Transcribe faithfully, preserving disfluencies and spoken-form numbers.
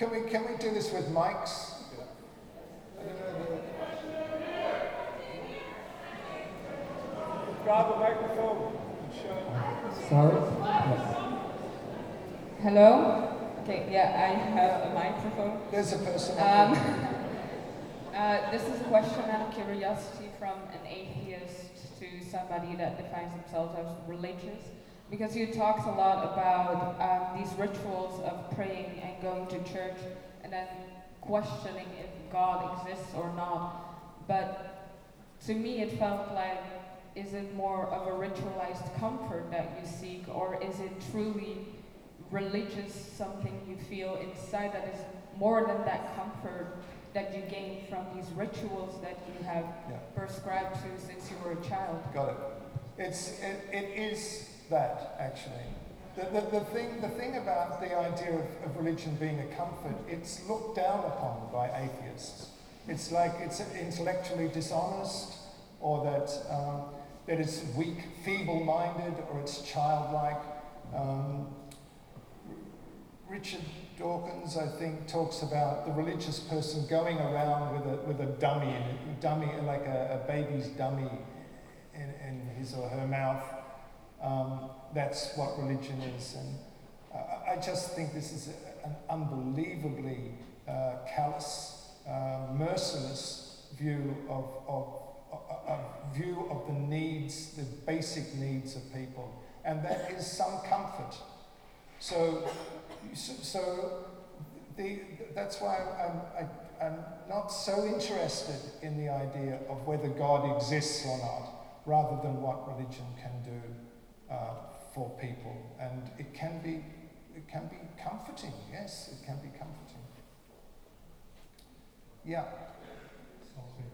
can we can we do this with mics? I don't know. Grab a microphone and show. Sorry? Yes. Hello? Okay, yeah, I have a microphone. There's a person. Um, uh, this is a question out of curiosity from an atheist to somebody that defines themselves as religious. Because you talked a lot about um, these rituals of praying and going to church and then questioning if God exists or not. But to me it felt like, is it more of a ritualized comfort that you seek, or is it truly religious, something you feel inside that is more than that comfort that you gain from these rituals that you have Yeah. prescribed to since you were a child? Got it. It's it, it is that actually. The, the, the thing the thing about the idea of, of religion being a comfort, it's looked down upon by atheists. It's like it's intellectually dishonest, or that um, that it's weak, feeble-minded, or it's childlike. Um, Richard Dawkins, I think, talks about the religious person going around with a with a dummy, a dummy like a, a baby's dummy in, in his or her mouth. Um, that's what religion is, and uh, I just think this is a, an unbelievably uh, callous, uh, merciless view of, of a, a view of the needs, the basic needs of people, and that is some comfort. So, so, so the, that's why I'm, I, I'm not so interested in the idea of whether God exists or not, rather than what religion can do uh, for people. And it can be, it can be comforting. Yes, it can be comforting. Yeah. Something